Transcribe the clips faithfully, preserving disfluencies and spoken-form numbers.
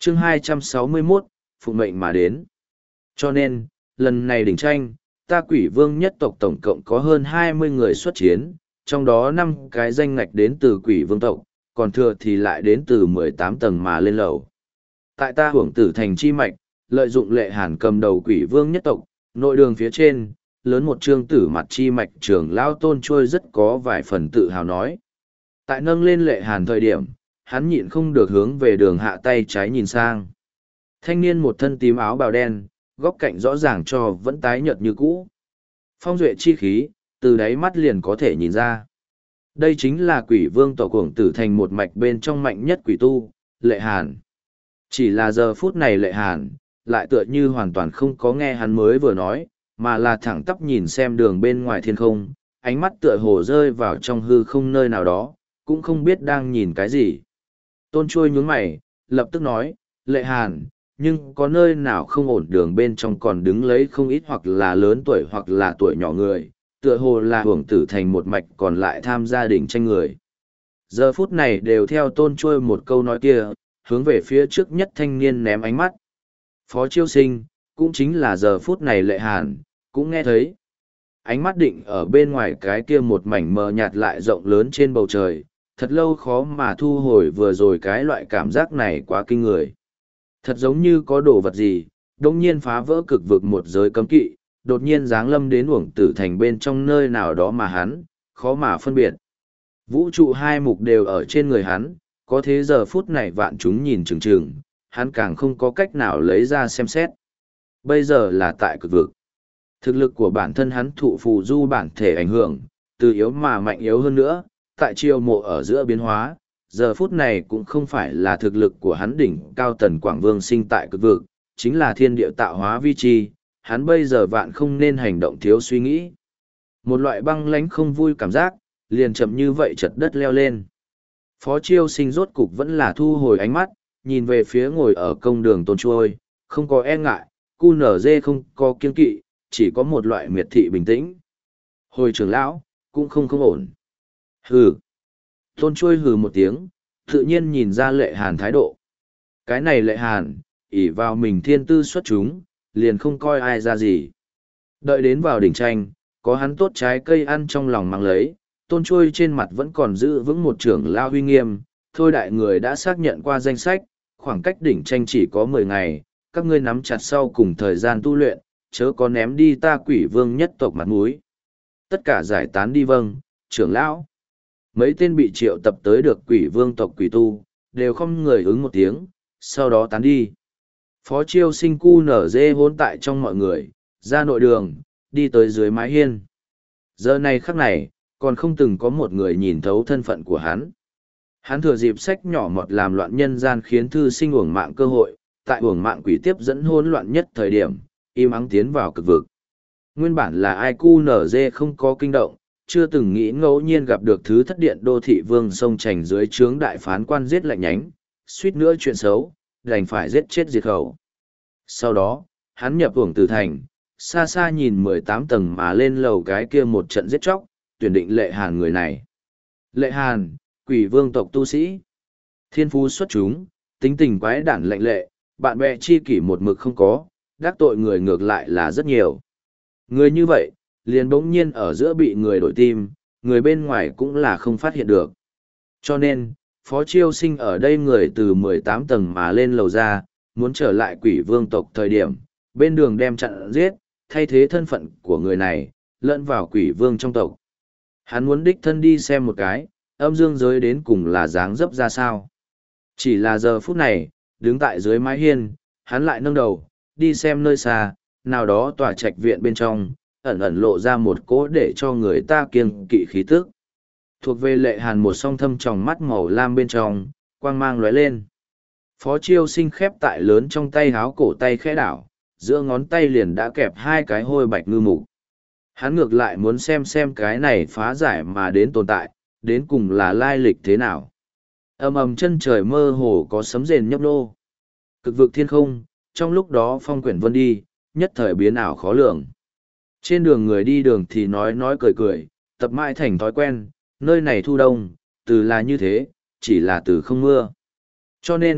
chương hai trăm sáu mươi mốt, phụng mệnh mà đến. Cho nên, lần này đỉnh tranh, ta quỷ vương nhất tộc tổng cộng có hơn hai mươi người xuất chiến, trong đó năm cái danh ngạch đến từ quỷ vương tộc, còn thừa thì lại đến từ mười tám tầng mà lên lầu. Tại ta hưởng tử thành chi mạch, lợi dụng lệ hàn cầm đầu quỷ vương nhất tộc, nội đường phía trên, lớn một trương tử mặt chi mạch trưởng lao tôn trôi rất có vài phần tự hào nói. Tại nâng lên lệ hàn thời điểm, hắn nhịn không được hướng về đường hạ tay trái nhìn sang. Thanh niên một thân tím áo bào đen, góc cạnh rõ ràng cho vẫn tái nhợt như cũ. Phong duệ chi khí, từ đáy mắt liền có thể nhìn ra. Đây chính là quỷ vương tổ cuồng tử thành một mạch bên trong mạnh nhất quỷ tu, lệ hàn. Chỉ là giờ phút này lệ hàn, lại tựa như hoàn toàn không có nghe hắn mới vừa nói, mà là thẳng tắp nhìn xem đường bên ngoài thiên không, ánh mắt tựa hồ rơi vào trong hư không nơi nào đó, cũng không biết đang nhìn cái gì. Tôn Chuôi nhướng mày, lập tức nói, lệ hàn, nhưng có nơi nào không ổn đường bên trong còn đứng lấy không ít hoặc là lớn tuổi hoặc là tuổi nhỏ người, tựa hồ là hưởng tử thành một mạch còn lại tham gia đỉnh tranh người. Giờ phút này đều theo Tôn Chuôi một câu nói kia, hướng về phía trước nhất thanh niên ném ánh mắt. Phó Chiêu Sinh, cũng chính là giờ phút này lệ hàn, cũng nghe thấy. Ánh mắt định ở bên ngoài cái kia một mảnh mờ nhạt lại rộng lớn trên bầu trời, thật lâu khó mà thu hồi vừa rồi cái loại cảm giác này quá kinh người. Thật giống như có đồ vật gì, đông nhiên phá vỡ cực vực một giới cấm kỵ, đột nhiên giáng lâm đến uổng tử thành bên trong nơi nào đó mà hắn, khó mà phân biệt. Vũ trụ hai mục đều ở trên người hắn, có thế giờ phút này vạn chúng nhìn chừng chừng, hắn càng không có cách nào lấy ra xem xét. Bây giờ là tại cực vực. Thực lực của bản thân hắn thụ phù du bản thể ảnh hưởng, từ yếu mà mạnh yếu hơn nữa, tại chiêu mộ ở giữa biến hóa, giờ phút này cũng không phải là thực lực của hắn đỉnh cao tần Quảng Vương sinh tại cực vực, chính là thiên địa tạo hóa vi chi, hắn bây giờ vạn không nên hành động thiếu suy nghĩ. Một loại băng lánh không vui cảm giác, liền chậm như vậy chật đất leo lên. Phó Chiêu Sinh rốt cục vẫn là thu hồi ánh mắt, nhìn về phía ngồi ở công đường Tôn Chuôi, không có e ngại, cu nở dê không có kiên kỵ, chỉ có một loại miệt thị bình tĩnh. Hồi trưởng lão, cũng không không ổn. Hừ. Tôn Chuôi hừ một tiếng, tự nhiên nhìn ra lệ hàn thái độ. Cái này lệ hàn, ỷ vào mình thiên tư xuất chúng, liền không coi ai ra gì. Đợi đến vào đỉnh tranh, có hắn tốt trái cây ăn trong lòng mang lấy, Tôn Chuôi trên mặt vẫn còn giữ vững một trưởng lao huy nghiêm, thôi đại người đã xác nhận qua danh sách, khoảng cách đỉnh tranh chỉ có mười ngày, các ngươi nắm chặt sau cùng thời gian tu luyện, chớ có ném đi ta quỷ vương nhất tộc mặt mũi. Tất cả giải tán đi vâng, trưởng lão. Mấy tên bị triệu tập tới được quỷ vương tộc quỷ tu, đều không người ứng một tiếng, sau đó tán đi. Phó Chiêu Sinh cu nở dê hôn tại trong mọi người, ra nội đường, đi tới dưới mái hiên. Giờ này khắc này, còn không từng có một người nhìn thấu thân phận của hắn. Hắn thừa dịp sách nhỏ mọt làm loạn nhân gian khiến thư sinh uổng mạng cơ hội, tại uổng mạng quỷ tiếp dẫn hỗn loạn nhất thời điểm, im ắng tiến vào cực vực. Nguyên bản là ai cu nở dê không có kinh động, chưa từng nghĩ ngẫu nhiên gặp được thứ thất điện đô thị vương sông trành dưới trướng đại phán quan giết lạnh nhánh, suýt nữa chuyện xấu, đành phải giết chết diệt khẩu. Sau đó, hắn nhập uổng tử thành, xa xa nhìn mười tám tầng mà lên lầu cái kia một trận giết chóc, tuyển định lệ hàn người này. Lệ hàn, quỷ vương tộc tu sĩ. Thiên phú xuất chúng, tính tình quái đản lạnh lệ, bạn bè chi kỷ một mực không có, đắc tội người ngược lại là rất nhiều. Người như vậy, liền bỗng nhiên ở giữa bị người đổi tim, người bên ngoài cũng là không phát hiện được. Cho nên, Phó Chiêu Sinh ở đây người từ mười tám tầng mà lên lầu ra, muốn trở lại quỷ vương tộc thời điểm, bên đường đem chặn giết, thay thế thân phận của người này, lẫn vào quỷ vương trong tộc. Hắn muốn đích thân đi xem một cái, âm dương giới đến cùng là dáng dấp ra sao. Chỉ là giờ phút này, đứng tại dưới mái hiên, hắn lại nâng đầu, đi xem nơi xa, nào đó tòa trạch viện bên trong, ẩn ẩn lộ ra một cỗ để cho người ta kiêng kỵ khí tức. Thuộc về lệ hàn một song thâm tròng mắt màu lam bên trong, quang mang lóe lên. Phó Chiêu Sinh khép tại lớn trong tay háo cổ tay khẽ đảo, giữa ngón tay liền đã kẹp hai cái hôi bạch ngư mục. Hắn ngược lại muốn xem xem cái này phá giải mà đến tồn tại, đến cùng là lai lịch thế nào. Ầm ầm chân trời mơ hồ có sấm rền nhấp nô. Cực vực thiên không, trong lúc đó phong quyển vân đi, nhất thời biến ảo khó lường. Trên đường người đi đường thì nói nói cười cười, tập mãi thành thói quen, nơi này thu đông, từ là như thế, chỉ là từ không mưa. Cho nên,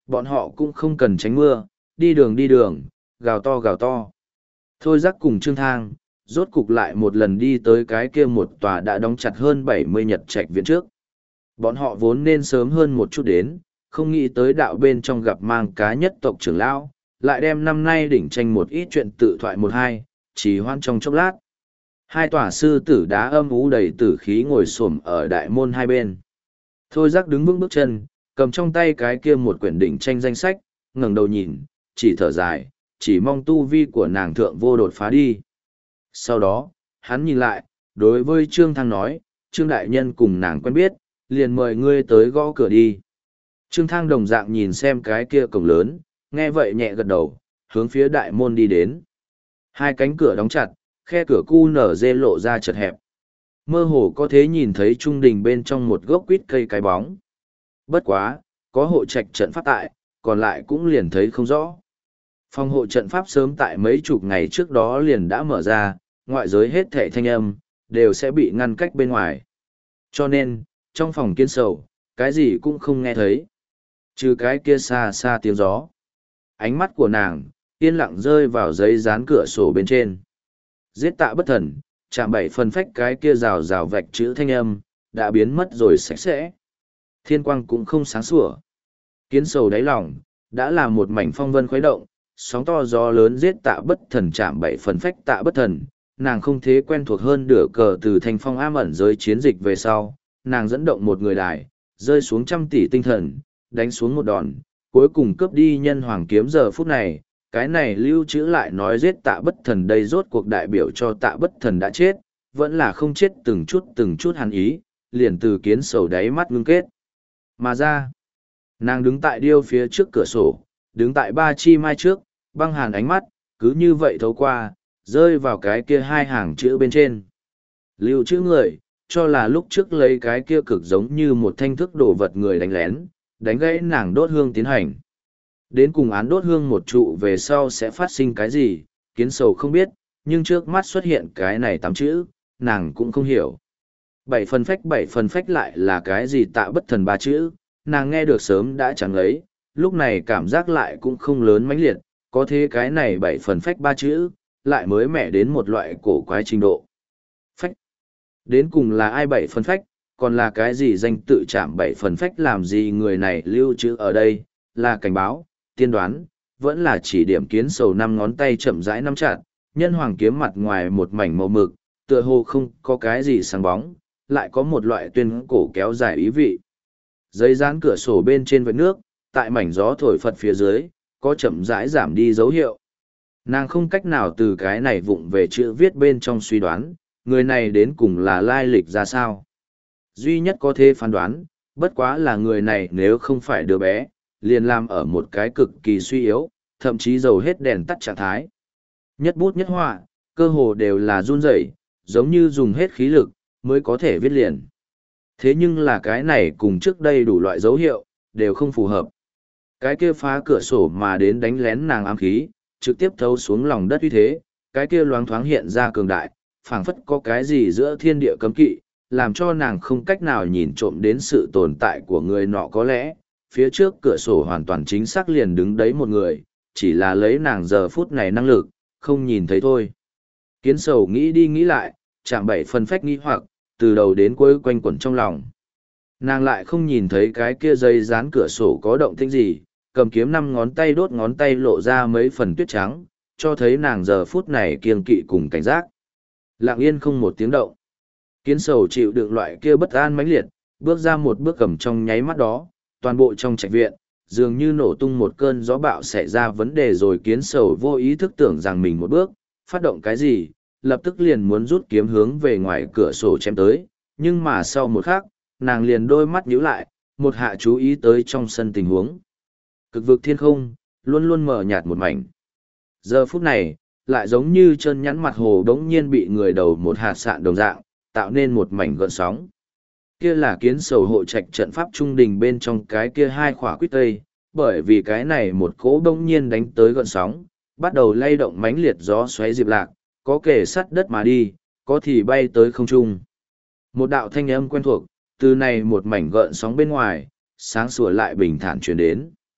Bọn họ cũng không cần tránh mưa, đi đường đi đường, gào to gào to. Thôi Giác cùng Trương Thang, rốt cục lại một lần đi tới cái kia một tòa đã đóng chặt hơn bảy mươi nhật trạch viện trước. Bọn họ vốn nên sớm hơn một chút đến, không nghĩ tới đạo bên trong gặp mang cá nhất tộc trưởng lão, lại đem năm nay đỉnh tranh một ít chuyện tự thoại một hai, chỉ hoan trong chốc lát. Hai tòa sư tử đá âm ú đầy tử khí ngồi xổm ở đại môn hai bên. Thôi Giác đứng vững bước chân, cầm trong tay cái kia một quyển đỉnh tranh danh sách, ngẩng đầu nhìn, chỉ thở dài, chỉ mong tu vi của nàng thượng vô đột phá đi. Sau đó, hắn nhìn lại, đối với Trương Thang nói, Trương Đại Nhân cùng nàng quen biết, liền mời ngươi tới gõ cửa đi. Trương Thang đồng dạng nhìn xem cái kia cổng lớn, nghe vậy nhẹ gật đầu, hướng phía đại môn đi đến. Hai cánh cửa đóng chặt, khe cửa cu nở dê lộ ra chật hẹp. Mơ hồ có thể nhìn thấy trung đình bên trong một gốc quýt cây cái bóng. Bất quá, có hộ trạch trận pháp tại, còn lại cũng liền thấy không rõ. Phòng hộ trận pháp sớm tại mấy chục ngày trước đó liền đã mở ra, ngoại giới hết thảy thanh âm, đều sẽ bị ngăn cách bên ngoài. Cho nên, trong phòng Kiến Sầu, cái gì cũng không nghe thấy. Trừ cái kia xa xa tiếng gió. Ánh mắt của nàng, yên lặng rơi vào giấy dán cửa sổ bên trên. Giết tạ bất thần, chạm bảy phần phách cái kia rào rào vạch chữ thanh âm, đã biến mất rồi sạch sẽ. Thiên quang cũng không sáng sủa. Kiến Sầu đáy lòng, đã là một mảnh phong vân khuấy động, sóng to gió lớn giết tạ bất thần chạm bảy phần phách tạ bất thần, nàng không thế quen thuộc hơn đửa cờ từ thành phong ám ẩn giới chiến dịch về sau, nàng dẫn động một người đài, rơi xuống trăm tỷ tinh thần, đánh xuống một đòn, cuối cùng cướp đi nhân hoàng kiếm giờ phút này, cái này lưu trữ lại nói giết tạ bất thần đây rốt cuộc đại biểu cho tạ bất thần đã chết, vẫn là không chết từng chút từng chút hắn ý, liền từ Kiến Sầu đáy mắt ngưng kết. Mà ra, nàng đứng tại điêu phía trước cửa sổ, đứng tại ba chi mai trước, băng hàn ánh mắt, cứ như vậy thấu qua, rơi vào cái kia hai hàng chữ bên trên. Lưu chữ người, cho là lúc trước lấy cái kia cực giống như một thanh thức đồ vật người đánh lén, đánh gãy nàng đốt hương tiến hành. Đến cùng án đốt hương một trụ về sau sẽ phát sinh cái gì, Kiến Sầu không biết, nhưng trước mắt xuất hiện cái này tám chữ, nàng cũng không hiểu. Bảy phần phách bảy phần phách lại là cái gì tạ bất thần ba chữ, nàng nghe được sớm đã chẳng lấy, lúc này cảm giác lại cũng không lớn mãnh liệt, có thế cái này bảy phần phách ba chữ, lại mới mẻ đến một loại cổ quái trình độ. Phách. Đến cùng là ai bảy phần phách, còn là cái gì danh tự chạm bảy phần phách làm gì người này lưu trữ ở đây, là cảnh báo, tiên đoán, vẫn là chỉ điểm Kiến Sầu năm ngón tay chậm rãi nắm chặt, nhân hoàng kiếm mặt ngoài một mảnh màu mực, tựa hồ không có cái gì sáng bóng, lại có một loại tuyên cổ kéo dài ý vị. Giấy dán cửa sổ bên trên vệt nước, tại mảnh gió thổi phật phía dưới, có chậm rãi giảm đi dấu hiệu. Nàng không cách nào từ cái này vụng về chữ viết bên trong suy đoán, người này đến cùng là lai lịch ra sao. Duy nhất có thể phán đoán, bất quá là người này nếu không phải đứa bé, liền làm ở một cái cực kỳ suy yếu, thậm chí dầu hết đèn tắt trạng thái. Nhất bút nhất họa, cơ hồ đều là run rẩy, giống như dùng hết khí lực, mới có thể viết liền. Thế nhưng là cái này cùng trước đây đủ loại dấu hiệu, đều không phù hợp. Cái kia phá cửa sổ mà đến đánh lén nàng ám khí, trực tiếp thấu xuống lòng đất uy thế, cái kia loáng thoáng hiện ra cường đại, phảng phất có cái gì giữa thiên địa cấm kỵ, làm cho nàng không cách nào nhìn trộm đến sự tồn tại của người nọ có lẽ, phía trước cửa sổ hoàn toàn chính xác liền đứng đấy một người, chỉ là lấy nàng giờ phút này năng lực, không nhìn thấy thôi. Kiến Sầu nghĩ đi nghĩ lại, chạm bảy phần phách nghĩ hoặc, từ đầu đến cuối quanh quẩn trong lòng. Nàng lại không nhìn thấy cái kia dây dán cửa sổ có động tĩnh gì, cầm kiếm năm ngón tay đốt ngón tay lộ ra mấy phần tuyết trắng, cho thấy nàng giờ phút này kiêng kỵ cùng cảnh giác. Lặng yên không một tiếng động. Kiến Sầu chịu đựng loại kia bất an mãnh liệt, bước ra một bước cầm trong nháy mắt đó, toàn bộ trong trạch viện, dường như nổ tung một cơn gió bạo xảy ra vấn đề rồi. Kiến Sầu vô ý thức tưởng rằng mình một bước, phát động cái gì, lập tức liền muốn rút kiếm hướng về ngoài cửa sổ chém tới, nhưng mà sau một khắc, nàng liền đôi mắt nhíu lại, một hạ chú ý tới trong sân tình huống. Cực vực thiên không, luôn luôn mở nhạt một mảnh. Giờ phút này, lại giống như chân nhắn mặt hồ đống nhiên bị người đầu một hạt sạn đồng dạng, tạo nên một mảnh gợn sóng. Kia là Kiến Sầu hộ trạch trận pháp trung đình bên trong cái kia hai khỏa quýt tây, bởi vì cái này một cỗ đống nhiên đánh tới gợn sóng, bắt đầu lay động mãnh liệt gió xoáy diệp lạc, có kể sắt đất mà đi, có thì bay tới không trung. Một đạo thanh âm quen thuộc, từ này một mảnh gợn sóng bên ngoài, sáng sủa lại bình thản truyền đến.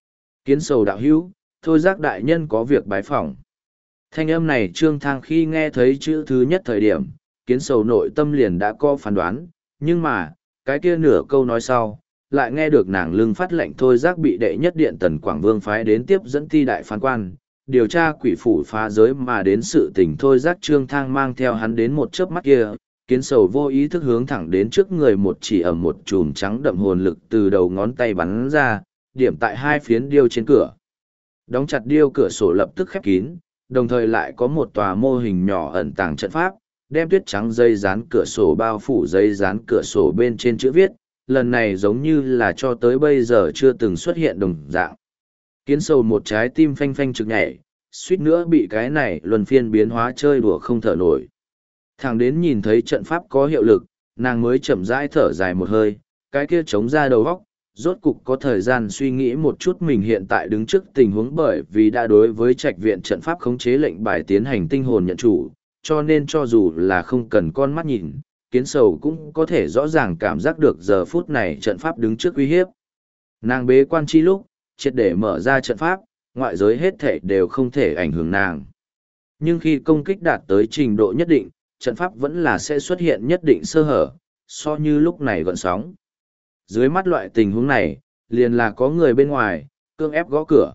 Kiến sầu đạo hữu, thôi giác đại nhân có việc bái phỏng. Thanh âm này Trương Thang khi nghe thấy chữ thứ nhất thời điểm, kiến sầu nội tâm liền đã có phán đoán, nhưng mà, cái kia nửa câu nói sau, lại nghe được nàng lưng phát lệnh thôi giác bị đệ nhất điện tần Quảng Vương phái đến tiếp dẫn ti đại phán quan, điều tra quỷ phủ phá giới mà đến sự tình thôi giác Trương Thang mang theo hắn đến một chớp mắt kia, kiến sầu vô ý thức hướng thẳng đến trước người một chỉ ẩm một chùm trắng đậm hồn lực từ đầu ngón tay bắn ra, điểm tại hai phiến điêu trên cửa. Đóng chặt điêu cửa sổ lập tức khép kín, đồng thời lại có một tòa mô hình nhỏ ẩn tàng trận pháp, đem tuyết trắng dây dán cửa sổ bao phủ dây dán cửa sổ bên trên chữ viết, lần này giống như là cho tới bây giờ chưa từng xuất hiện đồng dạng. Kiến sầu một trái tim phanh phanh trực nhảy, suýt nữa bị cái này luân phiên biến hóa chơi đùa không thở nổi. Thẳng đến nhìn thấy trận pháp có hiệu lực, nàng mới chậm rãi thở dài một hơi, cái kia chống ra đầu góc, rốt cục có thời gian suy nghĩ một chút mình hiện tại đứng trước tình huống, bởi vì đã đối với trạch viện trận pháp khống chế lệnh bài tiến hành tinh hồn nhận chủ, cho nên cho dù là không cần con mắt nhìn, kiến sầu cũng có thể rõ ràng cảm giác được giờ phút này trận pháp đứng trước uy hiếp. Nàng bế quan chi lúc, triệt để mở ra trận pháp, ngoại giới hết thể đều không thể ảnh hưởng nàng. Nhưng khi công kích đạt tới trình độ nhất định, trận pháp vẫn là sẽ xuất hiện nhất định sơ hở, so như lúc này gọn sóng. Dưới mắt loại tình huống này, liền là có người bên ngoài, cưỡng ép gõ cửa.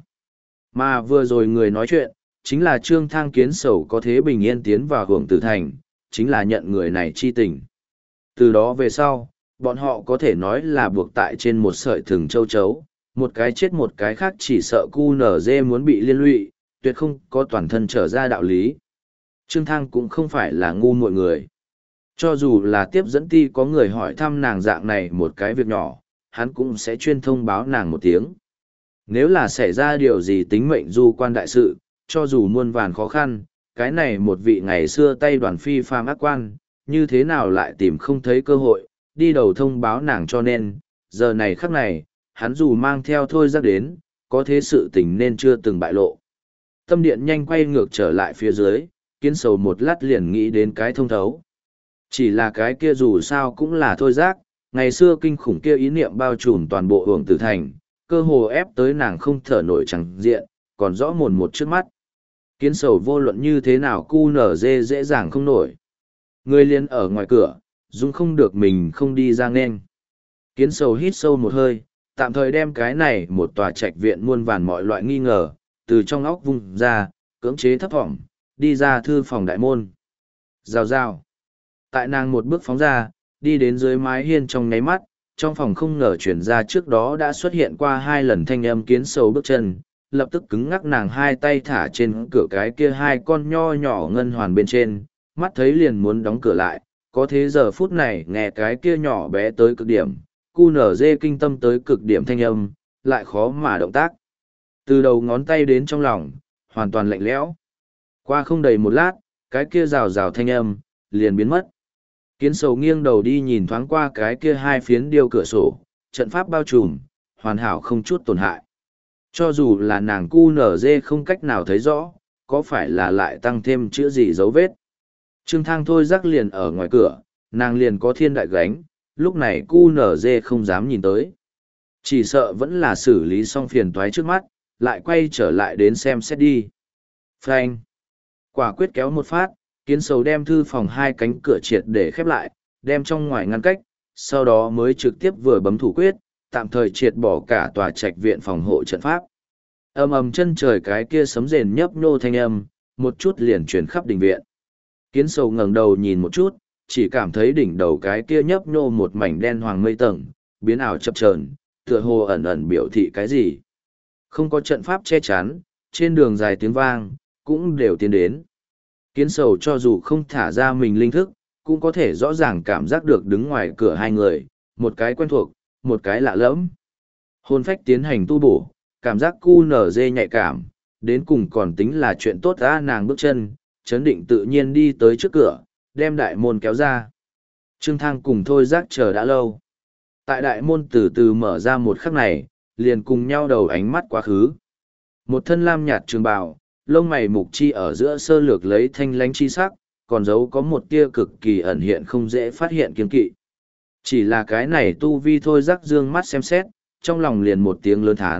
Mà vừa rồi người nói chuyện, chính là Trương Thang kiến sầu có thế bình yên tiến vào hưởng tử thành, chính là nhận người này chi tình. Từ đó về sau, bọn họ có thể nói là buộc tại trên một sợi thừng châu chấu, một cái chết một cái khác chỉ sợ cu nở dê muốn bị liên lụy, tuyệt không có toàn thân trở ra đạo lý. Trương Thang cũng không phải là ngu muội người. Cho dù là tiếp dẫn ti có người hỏi thăm nàng dạng này một cái việc nhỏ, hắn cũng sẽ chuyên thông báo nàng một tiếng. Nếu là xảy ra điều gì tính mệnh du quan đại sự, cho dù muôn vàn khó khăn, cái này một vị ngày xưa tay đoàn phi phàm ác quan, như thế nào lại tìm không thấy cơ hội, đi đầu thông báo nàng, cho nên, giờ này khắc này, hắn dù mang theo thôi giác đến, có thế sự tình nên chưa từng bại lộ. Tâm điện nhanh quay ngược trở lại phía dưới, kiến sầu một lát liền nghĩ đến cái thông thấu. Chỉ là cái kia dù sao cũng là thôi giác, ngày xưa kinh khủng kia ý niệm bao trùm toàn bộ hưởng tử thành, cơ hồ ép tới nàng không thở nổi chẳng diện, còn rõ mồn một trước mắt. Kiến sầu vô luận như thế nào cu nở dê dễ dàng không nổi. Người liền ở ngoài cửa, dung không được mình không đi ra nên. Kiến sầu hít sâu một hơi, tạm thời đem cái này một tòa trạch viện muôn vàn mọi loại nghi ngờ, từ trong óc vung ra, cưỡng chế thấp thỏm, đi ra thư phòng đại môn. Rào rào. Tại nàng một bước phóng ra, đi đến dưới mái hiên trong nháy mắt, trong phòng không ngờ chuyển ra trước đó đã xuất hiện qua hai lần thanh âm kiến sầu bước chân, lập tức cứng ngắc nàng hai tay thả trên cửa cái kia hai con nho nhỏ ngân hoàn bên trên, mắt thấy liền muốn đóng cửa lại, có thế giờ phút này nghe cái kia nhỏ bé tới cực điểm, cu nở dê kinh tâm tới cực điểm thanh âm, lại khó mà động tác. Từ đầu ngón tay đến trong lòng, hoàn toàn lạnh lẽo. Qua không đầy một lát, cái kia rào rào thanh âm, liền biến mất. Kiến sầu nghiêng đầu đi nhìn thoáng qua cái kia hai phiến điêu cửa sổ, trận pháp bao trùm, hoàn hảo không chút tổn hại. Cho dù là nàng cu nở dê không cách nào thấy rõ, có phải là lại tăng thêm chữ gì dấu vết. Trương Thang thôi rắc liền ở ngoài cửa, nàng liền có thiên đại gánh, lúc này cu nở dê không dám nhìn tới. Chỉ sợ vẫn là xử lý xong phiền toái trước mắt, lại quay trở lại đến xem xét đi. Phanh. Quả quyết kéo một phát, kiến sầu đem thư phòng hai cánh cửa triệt để khép lại, đem trong ngoài ngăn cách, sau đó mới trực tiếp vừa bấm thủ quyết, tạm thời triệt bỏ cả tòa trạch viện phòng hộ trận pháp. Ầm ầm chân trời cái kia sấm rền nhấp nhô thanh âm, một chút liền truyền khắp đình viện. Kiến sầu ngẩng đầu nhìn một chút, chỉ cảm thấy đỉnh đầu cái kia nhấp nhô một mảnh đen hoàng mây tầng, biến ảo chập chờn, tựa hồ ẩn ẩn biểu thị cái gì. Không có trận pháp che chắn, trên đường dài tiếng vang, cũng đều tiến đến. Kiến sầu cho dù không thả ra mình linh thức, cũng có thể rõ ràng cảm giác được đứng ngoài cửa hai người, một cái quen thuộc, một cái lạ lẫm. Hồn phách tiến hành tu bổ, cảm giác cu nở dê nhạy cảm, đến cùng còn tính là chuyện tốt ra. Nàng bước chân, chấn định tự nhiên đi tới trước cửa, đem đại môn kéo ra. Trương Thang cùng thôi giác chờ đã lâu. Tại đại môn từ từ mở ra một khắc này, liền cùng nhau đầu ánh mắt quá khứ. Một thân lam nhạt trường bào, lông mày mục chi ở giữa sơ lược lấy thanh lánh chi sắc, còn giấu có một tia cực kỳ ẩn hiện không dễ phát hiện kiên kỵ. Chỉ là cái này tu vi thôi rắc dương mắt xem xét, trong lòng liền một tiếng lớn thán,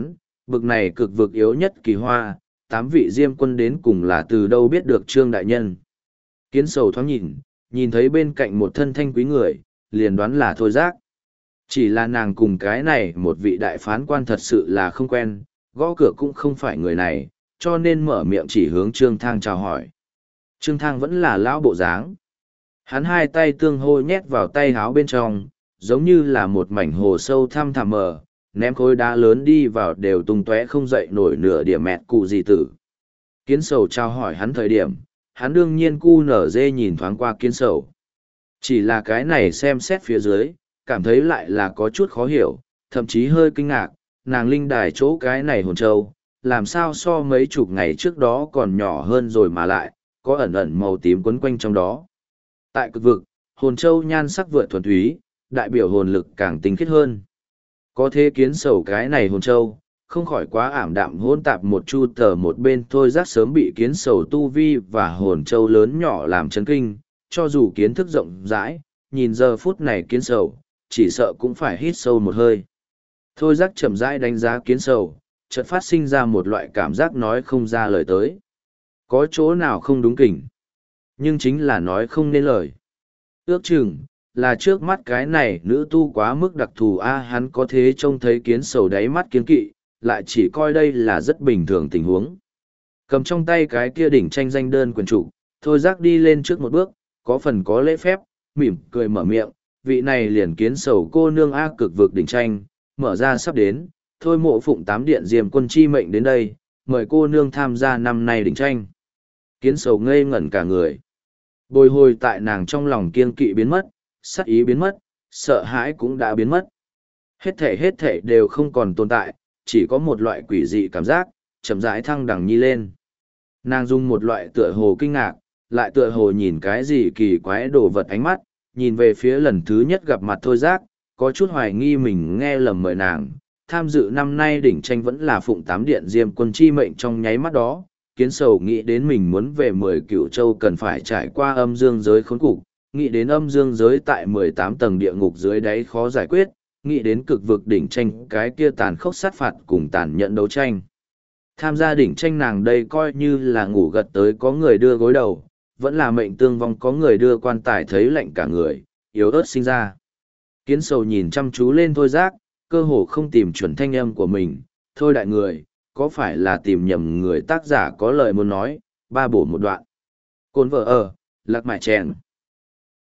Bực này cực vực yếu nhất kỳ hoa, tám vị diêm quân đến cùng là từ đâu biết được Trương Đại Nhân. Kiến sầu thoáng nhìn, nhìn thấy bên cạnh một thân thanh quý người, liền đoán là Thôi Giác. Chỉ là nàng cùng cái này một vị đại phán quan thật sự là không quen, gõ cửa cũng không phải người này, cho nên mở miệng chỉ hướng Trương Thang chào hỏi. Trương Thang vẫn là lão bộ dáng. Hắn hai tay tương hô nhét vào tay háo bên trong, giống như là một mảnh hồ sâu thăm thẳm mờ, ném khối đá lớn đi vào đều tung tóe không dậy nổi nửa điểm mẹt cụ gì tử. Kiến sầu trao hỏi hắn thời điểm, hắn đương nhiên cu nở dê nhìn thoáng qua kiến sầu. Chỉ là cái này xem xét phía dưới, cảm thấy lại là có chút khó hiểu, thậm chí hơi kinh ngạc, nàng linh đài chỗ cái này hồn châu, làm sao so mấy chục ngày trước đó còn nhỏ hơn rồi mà lại, có ẩn ẩn màu tím quấn quanh trong đó. Tại cực vực, hồn châu nhan sắc vượt thuần túy, đại biểu hồn lực càng tinh khiết hơn. Có thế kiến sầu cái này hồn châu, không khỏi quá ảm đạm hỗn tạp một chu tờ một bên Thôi Giác sớm bị kiến sầu tu vi và hồn châu lớn nhỏ làm chấn kinh, cho dù kiến thức rộng rãi, nhìn giờ phút này kiến sầu, chỉ sợ cũng phải hít sâu một hơi. Thôi Giác chậm rãi đánh giá kiến sầu, chợt phát sinh ra một loại cảm giác nói không ra lời tới. Có chỗ nào không đúng kỉnh, nhưng chính là nói không nên lời. Ước chừng, là trước mắt cái này nữ tu quá mức đặc thù a hắn có thế trông thấy kiến sầu đáy mắt kiến kỵ, lại chỉ coi đây là rất bình thường tình huống. Cầm trong tay cái kia đỉnh tranh danh đơn quyền trụ, Thôi Giác đi lên trước một bước, có phần có lễ phép, mỉm cười mở miệng, vị này liền kiến sầu cô nương a cực vực đỉnh tranh, mở ra sắp đến, thôi mộ phụng tám điện diêm quân chi mệnh đến đây, mời cô nương tham gia năm nay đỉnh tranh. Kiến sầu ngây ngẩn cả người. Bồi hồi tại nàng trong lòng kiên kỵ biến mất, sắc ý biến mất, sợ hãi cũng đã biến mất. Hết thể hết thể đều không còn tồn tại, chỉ có một loại quỷ dị cảm giác, chậm rãi thăng đằng nhi lên. Nàng dùng một loại tựa hồ kinh ngạc, lại tựa hồ nhìn cái gì kỳ quái đồ vật ánh mắt, nhìn về phía lần thứ nhất gặp mặt Thôi Giác, có chút hoài nghi mình nghe lầm mời nàng. Tham dự năm nay đỉnh tranh vẫn là phụng tám điện diêm quân chi mệnh trong nháy mắt đó, kiến sầu nghĩ đến mình muốn về mười cựu châu cần phải trải qua âm dương giới khốn cục, nghĩ đến âm dương giới tại mười tám tầng địa ngục dưới đáy khó giải quyết, nghĩ đến cực vực đỉnh tranh cái kia tàn khốc sát phạt cùng tàn nhẫn đấu tranh. Tham gia đỉnh tranh nàng đây coi như là ngủ gật tới có người đưa gối đầu, vẫn là mệnh tương vong có người đưa quan tài thấy lạnh cả người, yếu ớt sinh ra. Kiến sầu nhìn chăm chú lên Thôi Giác, cơ hồ không tìm chuẩn thanh âm của mình, thôi đại người, có phải là tìm nhầm người tác giả có lời muốn nói, ba bổ một đoạn. Cồn vợ ở, lạc mại chèn.